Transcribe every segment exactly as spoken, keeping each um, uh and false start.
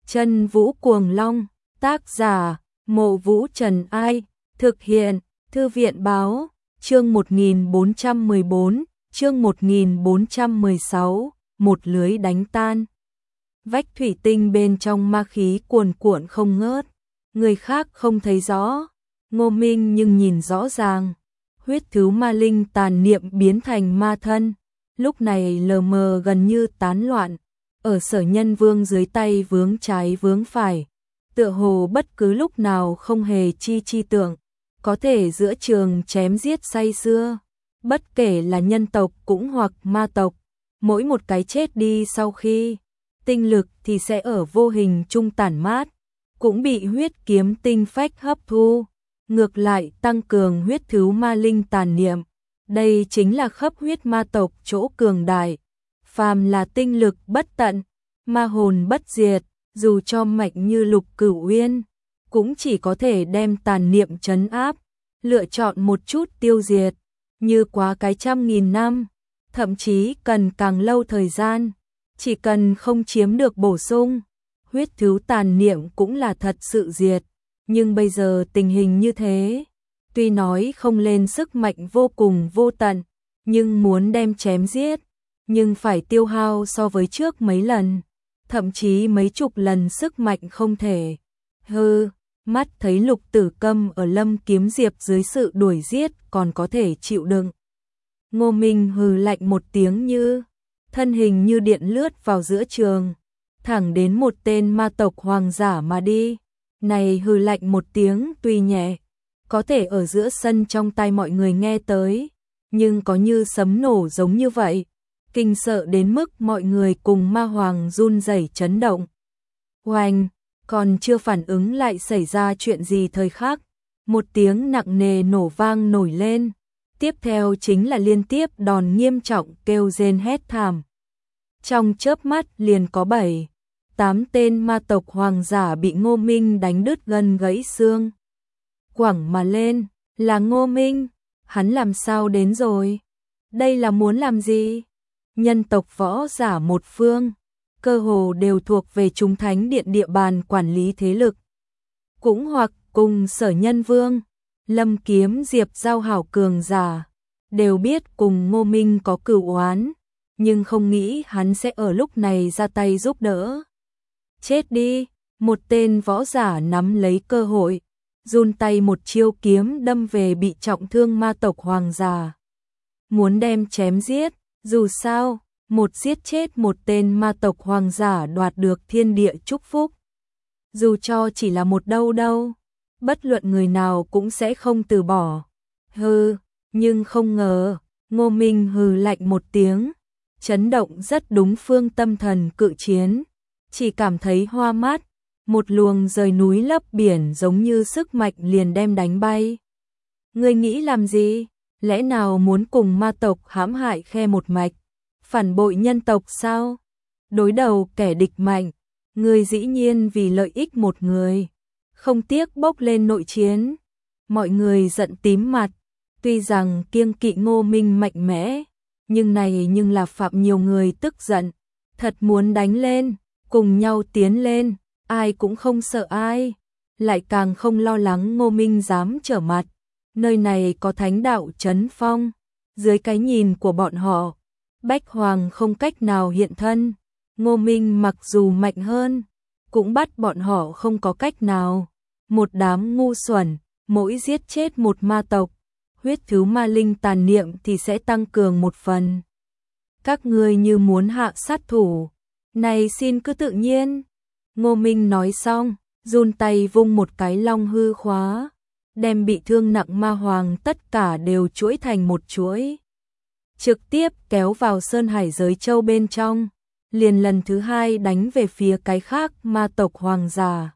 Chân Vũ Cuồng Long, tác giả, Mộ Vũ Trần Ai, thực hiện, Thư viện Báo, chương một nghìn bốn trăm mười bốn, chương một nghìn bốn trăm mười sáu, một lưới đánh tan. Vách thủy tinh bên trong ma khí cuồn cuộn không ngớt, người khác không thấy rõ, Ngô Minh nhưng nhìn rõ ràng. Huyết thứ ma linh tàn niệm biến thành ma thân, lúc này lờ mờ gần như tán loạn, ở Sở Nhân Vương dưới tay vướng trái vướng phải, tựa hồ bất cứ lúc nào không hề chi chi tưởng, có thể giữa trường chém giết say sưa, bất kể là nhân tộc cũng hoặc ma tộc, mỗi một cái chết đi sau khi tinh lực thì sẽ ở vô hình trung tản mát, cũng bị huyết kiếm tinh phách hấp thu, ngược lại tăng cường huyết thứ ma linh tàn niệm. Đây chính là khắp huyết ma tộc chỗ cường đại, phàm là tinh lực bất tận, ma hồn bất diệt, dù cho mạnh như Lục Cửu Uyên, cũng chỉ có thể đem tàn niệm trấn áp, lựa chọn một chút tiêu diệt, như quá cái trăm nghìn năm, thậm chí cần càng lâu thời gian, chỉ cần không chiếm được bổ sung, huyết thứ tàn niệm cũng là thật sự diệt, nhưng bây giờ tình hình như thế, tuy nói không lên sức mạnh vô cùng vô tận, nhưng muốn đem chém giết, nhưng phải tiêu hao so với trước mấy lần, thậm chí mấy chục lần sức mạnh không thể. Hừ, mắt thấy Lục Tử Câm ở Lâm Kiếm Diệp dưới sự đuổi giết còn có thể chịu đựng. Ngô Minh hừ lạnh một tiếng như, thân hình như điện lướt vào giữa trường, thẳng đến một tên ma tộc hoàng giả mà đi. Này hừ lạnh một tiếng tuy nhẹ, có thể ở giữa sân trong tai mọi người nghe tới, nhưng có như sấm nổ giống như vậy, kinh sợ đến mức mọi người cùng ma hoàng run rẩy chấn động. Oanh, còn chưa phản ứng lại xảy ra chuyện gì thời khắc, một tiếng nặng nề nổ vang nổi lên, tiếp theo chính là liên tiếp đòn nghiêm trọng kêu rên hét thảm. Trong chớp mắt liền có bảy, tám tên ma tộc hoàng giả bị Ngô Minh đánh đứt gân gãy xương. Quẳng mà lên, là Ngô Minh, hắn làm sao đến rồi? Đây là muốn làm gì? Nhân tộc võ giả một phương, cơ hồ đều thuộc về chúng thánh điện địa bàn quản lý thế lực. Cũng hoặc cùng Sở Nhân Vương, Lâm Kiếm Diệp giao hảo cường giả, đều biết cùng Ngô Minh có cửu oán, nhưng không nghĩ hắn sẽ ở lúc này ra tay giúp đỡ. Chết đi, một tên võ giả nắm lấy cơ hội, run tay một chiêu kiếm đâm về bị trọng thương ma tộc hoàng giả. Muốn đem chém giết, dù sao, một giết chết một tên ma tộc hoàng giả đoạt được thiên địa chúc phúc. Dù cho chỉ là một đâu đâu, bất luận người nào cũng sẽ không từ bỏ. Hừ, nhưng không ngờ, Ngô Minh hừ lạnh một tiếng, chấn động rất đúng phương tâm thần cự chiến. Chỉ cảm thấy hoa mắt, một luồng rời núi lấp biển giống như sức mạnh liền đem đánh bay. Ngươi nghĩ làm gì? Lẽ nào muốn cùng ma tộc hãm hại khe một mạch? Phản bội nhân tộc sao? Đối đầu kẻ địch mạnh, ngươi dĩ nhiên vì lợi ích một người, không tiếc bốc lên nội chiến. Mọi người giận tím mặt, tuy rằng kiêng kỵ Ngô Minh mạnh mẽ, nhưng này nhưng là phạm nhiều người tức giận, thật muốn đánh lên. Cùng nhau tiến lên, ai cũng không sợ ai, lại càng không lo lắng Ngô Minh dám trở mặt. Nơi này có thánh đạo trấn phong, dưới cái nhìn của bọn họ, Bách Hoàng không cách nào hiện thân. Ngô Minh mặc dù mạnh hơn, cũng bắt bọn họ không có cách nào. Một đám ngu xuẩn, mỗi giết chết một ma tộc, huyết thứ ma linh tàn niệm thì sẽ tăng cường một phần. Các ngươi như muốn hạ sát thủ, này xin cứ tự nhiên. Ngô Minh nói xong, run tay vung một cái long hư khóa, đem bị thương nặng ma hoàng tất cả đều chuỗi thành một chuỗi. Trực tiếp kéo vào Sơn Hải giới châu bên trong, liền lần thứ hai đánh về phía cái khác ma tộc hoàng giả.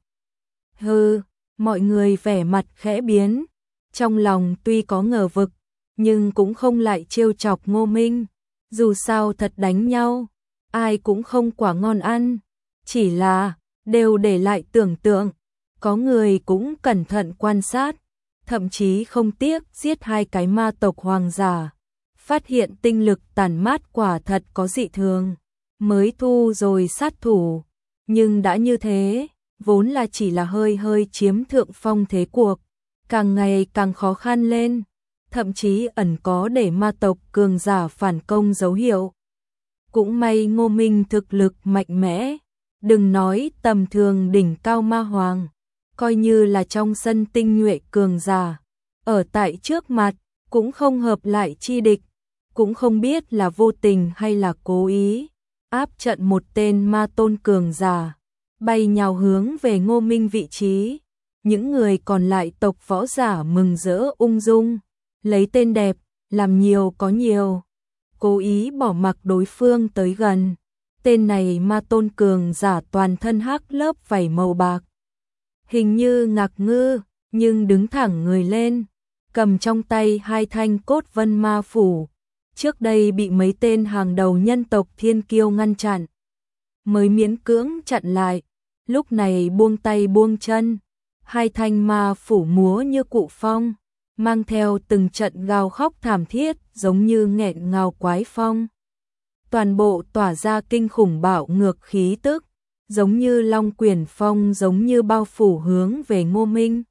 Hừ, mọi người vẻ mặt khẽ biến, trong lòng tuy có ngờ vực, nhưng cũng không lại trêu chọc Ngô Minh, dù sao thật đánh nhau. Ai cũng không quả ngon ăn, chỉ là đều để lại tưởng tượng, có người cũng cẩn thận quan sát, thậm chí không tiếc giết hai cái ma tộc hoàng giả, phát hiện tinh lực tản mát quả thật có dị thường, mới thu rồi sát thủ, Nhưng đã như thế, vốn là chỉ là hơi hơi chiếm thượng phong thế cuộc, càng ngày càng khó khăn lên, thậm chí ẩn có để ma tộc cường giả phản công dấu hiệu. Cũng may Ngô Minh thực lực mạnh mẽ, đừng nói tầm thường đỉnh cao ma hoàng, coi như là trong sân tinh nhuệ cường giả, ở tại trước mặt, cũng không hợp lại chi địch, cũng không biết là vô tình hay là cố ý, áp trận một tên ma tôn cường giả, bay nhào hướng về Ngô Minh vị trí. Những người còn lại tộc võ giả mừng rỡ ung dung, lấy tên đẹp, làm nhiều có nhiều, cố ý bỏ mặc đối phương tới gần. Tên này ma tôn cường giả toàn thân hắc lớp vảy màu bạc, hình như ngạc ngư, nhưng đứng thẳng người lên, cầm trong tay hai thanh cốt vân ma phủ. Trước đây bị mấy tên hàng đầu nhân tộc thiên kiêu ngăn chặn, mới miễn cưỡng chặn lại, lúc này buông tay buông chân, hai thanh ma phủ múa như cụ phong, mang theo từng trận gào khóc thảm thiết giống như nghẹn ngào quái phong. Toàn bộ tỏa ra kinh khủng bạo ngược khí tức, giống như long quyển phong giống như bao phủ hướng về Ngô Minh.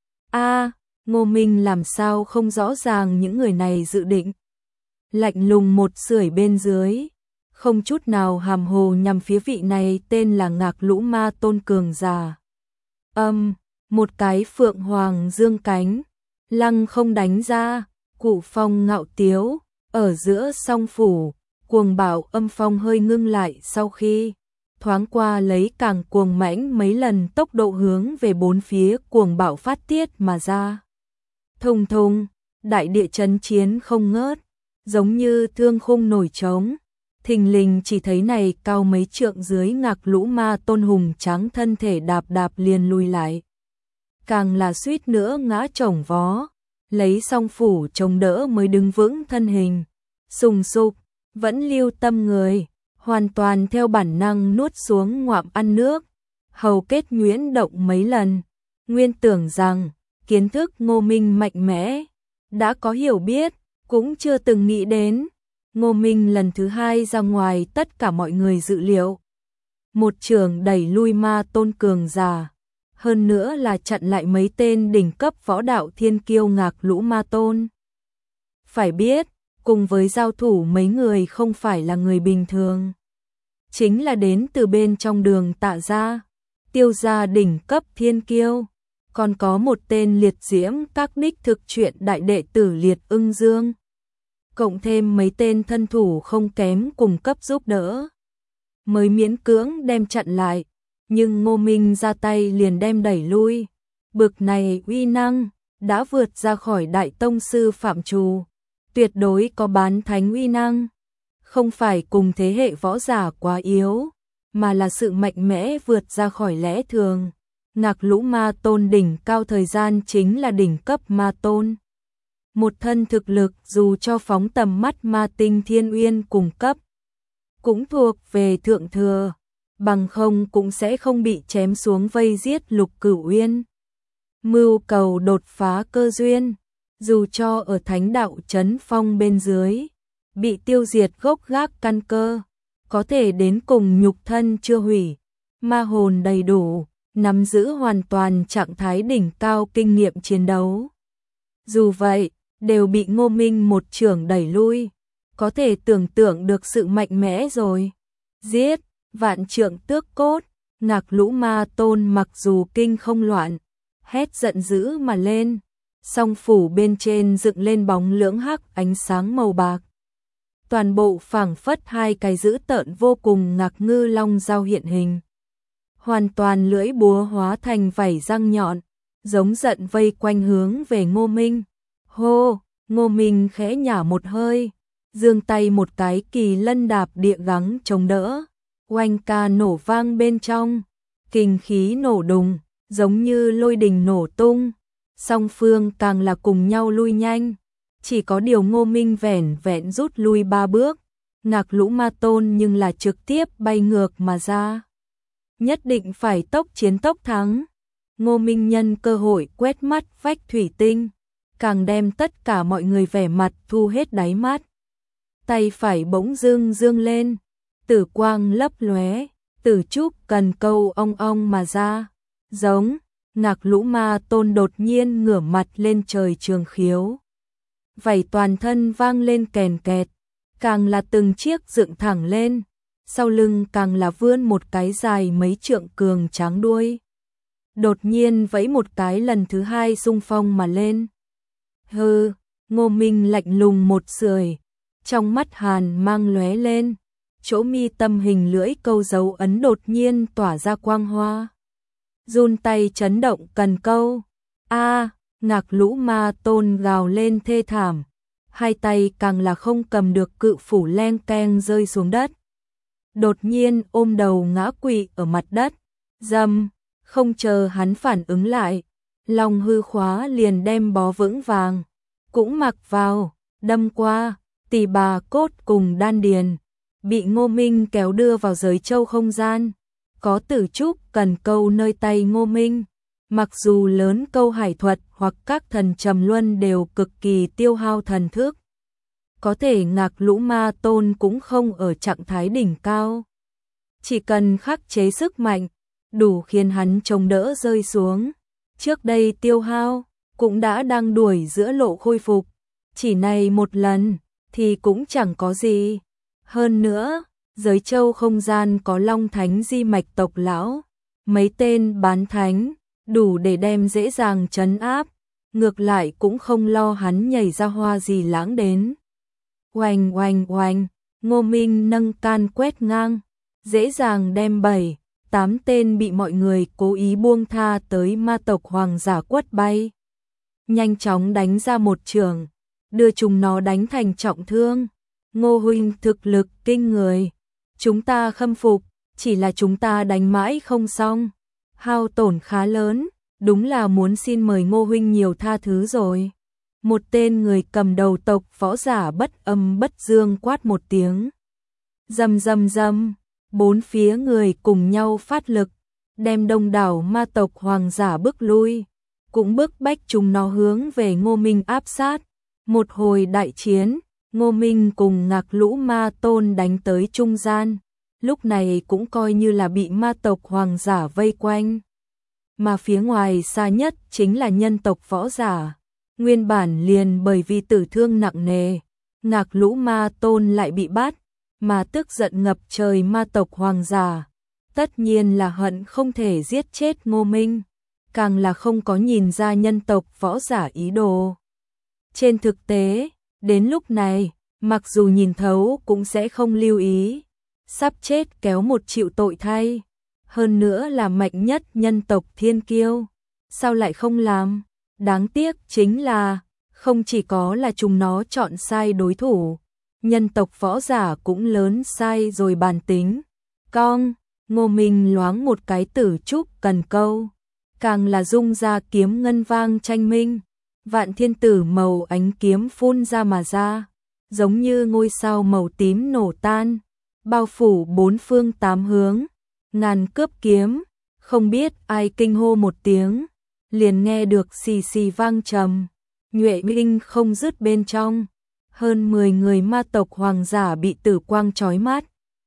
A, Ngô Minh làm sao không rõ ràng những người này dự định. Lạnh lùng một sưởi bên dưới, không chút nào hàm hồ nhằm phía vị này tên là Ngạc Lũ Ma Tôn cường giả. Âm, một cái phượng hoàng dương cánh, lăng không đánh ra, cụ phong ngạo tiếu, ở giữa song phủ, cuồng bạo âm phong hơi ngưng lại sau khi thoáng qua lấy càng cuồng mãnh mấy lần tốc độ hướng về bốn phía cuồng bạo phát tiết mà ra. Thùng thùng, đại địa chấn chiến không ngớt, giống như thương khung nổi trống. Thình lình chỉ thấy này cao mấy trượng dưới Ngạc Lũ Ma Tôn hùng tráng thân thể đạp đạp liền lùi lại. Càng là suýt nữa ngã chồng vó, lấy song phủ chống đỡ mới đứng vững thân hình. Sùng sục, vẫn lưu tâm người, hoàn toàn theo bản năng nuốt xuống ngoạm ăn nước. Hầu kết nhuyễn động mấy lần, nguyên tưởng rằng kiến thức Ngô Minh mạnh mẽ, đã có hiểu biết, cũng chưa từng nghĩ đến. Ngô Minh lần thứ hai ra ngoài tất cả mọi người dự liệu. Một trường đẩy lui ma tôn cường giả, hơn nữa là chặn lại mấy tên đỉnh cấp võ đạo thiên kiêu Ngạc Lũ Ma Tôn. Phải biết, cùng với giao thủ mấy người không phải là người bình thường, chính là đến từ bên trong Đường Tạ gia, Tiêu gia đỉnh cấp thiên kiêu, còn có một tên liệt diễm các đích thực truyện đại đệ tử Liệt Ưng Dương, cộng thêm mấy tên thân thủ không kém cùng cấp giúp đỡ, mới miễn cưỡng đem chặn lại, nhưng Ngô Minh ra tay liền đem đẩy lui. Bực này uy năng đã vượt ra khỏi đại tông sư phạm trù, tuyệt đối có bán thánh uy năng, không phải cùng thế hệ võ giả quá yếu, mà là sự mạnh mẽ vượt ra khỏi lẽ thường. Ngạc Lũ Ma Tôn đỉnh cao thời gian chính là đỉnh cấp ma tôn. Một thân thực lực dù cho phóng tầm mắt ma tinh thiên uyên cùng cấp, cũng thuộc về thượng thừa, bằng không cũng sẽ không bị chém xuống vây giết Lục Cửu Uyên. Mưu cầu đột phá cơ duyên, dù cho ở thánh đạo chấn phong bên dưới, bị tiêu diệt gốc gác căn cơ, có thể đến cùng nhục thân chưa hủy, ma hồn đầy đủ, nắm giữ hoàn toàn trạng thái đỉnh cao kinh nghiệm chiến đấu. Dù vậy, đều bị Ngô Minh một chưởng đẩy lui, có thể tưởng tượng được sự mạnh mẽ rồi. Giết, vạn trượng tước cốt, Ngạc Lũ Ma Tôn mặc dù kinh không loạn, hét giận dữ mà lên, song phủ bên trên dựng lên bóng lưỡng hắc ánh sáng màu bạc. Toàn bộ phảng phất hai cái dữ tợn vô cùng ngạc ngư long dao hiện hình. Hoàn toàn lưỡi búa hóa thành vảy răng nhọn, giống giận vây quanh hướng về Ngô Minh. Hô, Ngô Minh khẽ nhả một hơi, giương tay một cái kỳ lân đạp địa gắng chống đỡ, oanh ca nổ vang bên trong, kinh khí nổ đùng, giống như lôi đình nổ tung, song phương càng là cùng nhau lui nhanh, chỉ có điều Ngô Minh vẻn vẹn rút lui ba bước, Ngạc Lũ Ma Tôn nhưng là trực tiếp bay ngược mà ra. Nhất định phải tốc chiến tốc thắng. Ngô Minh nhân cơ hội quét mắt vách thủy tinh, càng đem tất cả mọi người vẻ mặt thu hết đáy mắt. Tay phải bỗng dưng dương lên, tử quang lấp lóe, Tử trúc cần câu ong ong mà ra, giống. Ngạc Lũ Ma Tôn đột nhiên ngửa mặt lên trời trường khiếu. Vảy toàn thân vang lên kèn kẹt, càng là từng chiếc dựng thẳng lên, sau lưng càng là vươn một cái dài mấy trượng cường tráng đuôi. Đột nhiên vẫy một cái lần thứ hai xung phong mà lên. Hừ, Ngô Minh lạnh lùng một sưởi, trong mắt hàn mang lóe lên, chỗ mi tâm hình lưỡi câu dấu ấn đột nhiên tỏa ra quang hoa. Run tay chấn động cần câu. A, Ngạc Lũ Ma Tôn gào lên thê thảm, hai tay càng là không cầm được cự phủ leng keng rơi xuống đất. Đột nhiên ôm đầu ngã quỵ ở mặt đất. Dầm, không chờ hắn phản ứng lại, Long hư khóa liền đem bó vững vàng, cũng mặc vào, đâm qua, tỳ bà cốt cùng đan điền, bị Ngô Minh kéo đưa vào giới châu không gian. Có Tử trúc cần câu nơi tay Ngô Minh, mặc dù lớn câu hải thuật hoặc các thần trầm luân đều cực kỳ tiêu hao thần thức. Có thể Ngạc Lũ Ma Tôn cũng không ở trạng thái đỉnh cao. Chỉ cần khắc chế sức mạnh, đủ khiến hắn chống đỡ rơi xuống. Trước đây tiêu hao, cũng đã đang đuổi giữa lộ khôi phục. Chỉ này một lần, thì cũng chẳng có gì. Hơn nữa, giới châu không gian có Long Thánh di mạch tộc lão, mấy tên bán thánh, đủ để đem dễ dàng trấn áp, ngược lại cũng không lo hắn nhảy ra hoa gì lãng đến. Oanh oanh oanh, Ngô Minh nâng can quét ngang, dễ dàng đem bảy, tám tên bị mọi người cố ý buông tha tới ma tộc hoàng giả quất bay. Nhanh chóng đánh ra một trường, đưa chúng nó đánh thành trọng thương. Ngô huynh thực lực kinh người, chúng ta khâm phục, chỉ là chúng ta đánh mãi không xong, hao tổn khá lớn, đúng là muốn xin mời Ngô huynh nhiều tha thứ rồi. Một tên người cầm đầu tộc võ giả bất âm bất dương quát một tiếng. Rầm rầm rầm, bốn phía người cùng nhau phát lực, đem đông đảo ma tộc hoàng giả bức lui, cũng bức bách chúng nó hướng về Ngô Minh áp sát. Một hồi đại chiến, Ngô Minh cùng Ngạc Lũ Ma Tôn đánh tới trung gian, lúc này cũng coi như là bị ma tộc hoàng giả vây quanh. Mà phía ngoài xa nhất chính là nhân tộc võ giả, nguyên bản liền bởi vì tử thương nặng nề, Ngạc Lũ Ma Tôn lại bị bắt, mà tức giận ngập trời ma tộc hoàng giả, tất nhiên là hận không thể giết chết Ngô Minh, càng là không có nhìn ra nhân tộc võ giả ý đồ. Trên thực tế, đến lúc này, mặc dù nhìn thấu cũng sẽ không lưu ý, sắp chết kéo một chịu tội thay, hơn nữa là mạnh nhất nhân tộc thiên kiêu, sao lại không làm? Đáng tiếc chính là, không chỉ có là chúng nó chọn sai đối thủ, nhân tộc võ giả cũng lớn sai rồi bàn tính. Cong, Ngô Minh loáng một cái Tử trúc cần câu, càng là rung ra kiếm ngân vang tranh minh, vạn thiên tử màu ánh kiếm phun ra mà ra, giống như ngôi sao màu tím nổ tan, bao phủ bốn phương tám hướng, ngàn cướp kiếm, không biết ai kinh hô một tiếng, liền nghe được xì xì vang trầm, nhuệ minh không dứt bên trong, hơn mười người ma tộc hoàng giả bị tử quang chói mắt,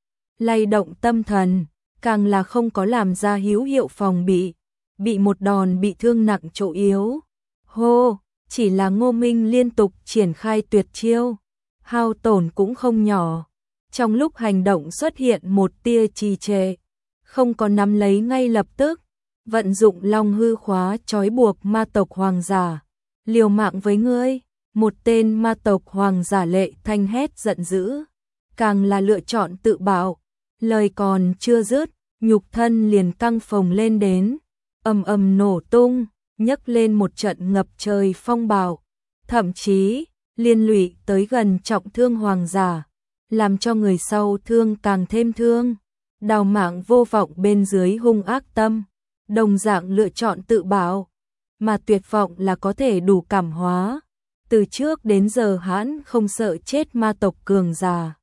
lay động tâm thần, càng là không có làm ra hữu hiệu phòng bị, bị một đòn bị thương nặng chỗ yếu. Hô, chỉ là Ngô Minh liên tục triển khai tuyệt chiêu, hao tổn cũng không nhỏ. Trong lúc hành động xuất hiện một tia trì trệ, không có nắm lấy ngay lập tức, vận dụng Long hư khóa trói buộc ma tộc hoàng giả. Liều mạng với ngươi, một tên ma tộc hoàng giả lệ thanh hét giận dữ, càng là lựa chọn tự bạo, lời còn chưa dứt, nhục thân liền căng phồng lên đến, ầm ầm nổ tung, nhấc lên một trận ngập trời phong bạo, thậm chí liên lụy tới gần trọng thương hoàng giả, làm cho người sau thương càng thêm thương. Đào mạng vô vọng bên dưới hung ác tâm, đồng dạng lựa chọn tự bảo, mà tuyệt vọng là có thể đủ cảm hóa. Từ trước đến giờ hắn không sợ chết ma tộc cường giả.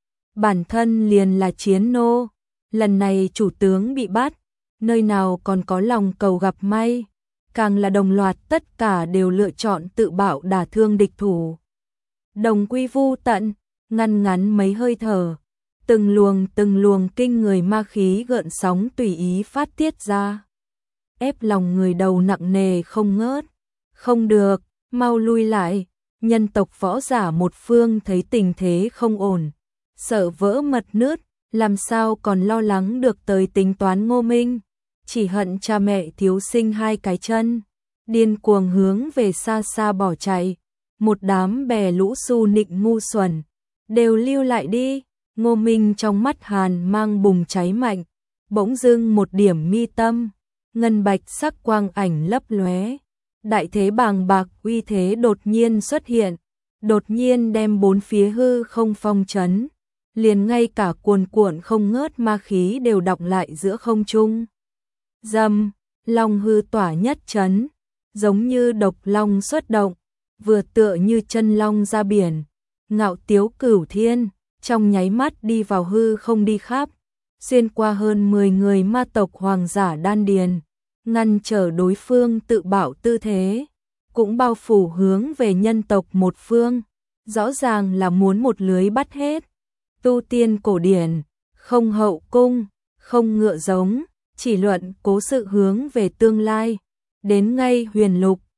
Bản thân liền là chiến nô, lần này chủ tướng bị bắt, nơi nào còn có lòng cầu gặp may, càng là đồng loạt tất cả đều lựa chọn tự bạo đả thương địch thủ. Đồng quy vu tận, ngăn ngắn mấy hơi thở, từng luồng từng luồng kinh người ma khí gợn sóng tùy ý phát tiết ra, ép lòng người đầu nặng nề không ngớt. Không được, mau lui lại. Nhân tộc võ giả một phương thấy tình thế không ổn, sợ vỡ mật nứt, làm sao còn lo lắng được tới tính toán Ngô Minh, chỉ hận cha mẹ thiếu sinh hai cái chân, điên cuồng hướng về xa xa bỏ chạy. Một đám bè lũ su nịnh ngu xuẩn, đều lưu lại đi. Ngô Minh trong mắt hàn mang bùng cháy mạnh, bỗng dưng một điểm mi tâm, ngân bạch sắc quang ảnh lấp lóe. Đại thế bàng bạc uy thế đột nhiên xuất hiện, đột nhiên đem bốn phía hư không phong trấn, liền ngay cả cuồn cuộn không ngớt ma khí đều đọng lại giữa không trung. Dầm, long hư tỏa nhất trấn, giống như độc long xuất động, vừa tựa như chân long ra biển, ngạo tiếu cửu thiên, trong nháy mắt đi vào hư không đi khắp, xuyên qua hơn mười người ma tộc hoàng giả đan điền, ngăn trở đối phương tự bảo tư thế, cũng bao phủ hướng về nhân tộc một phương, rõ ràng là muốn một lưới bắt hết. Tu tiên cổ điển, không hậu cung, không ngựa giống, chỉ luận cố sự hướng về tương lai, đến ngay huyền lục,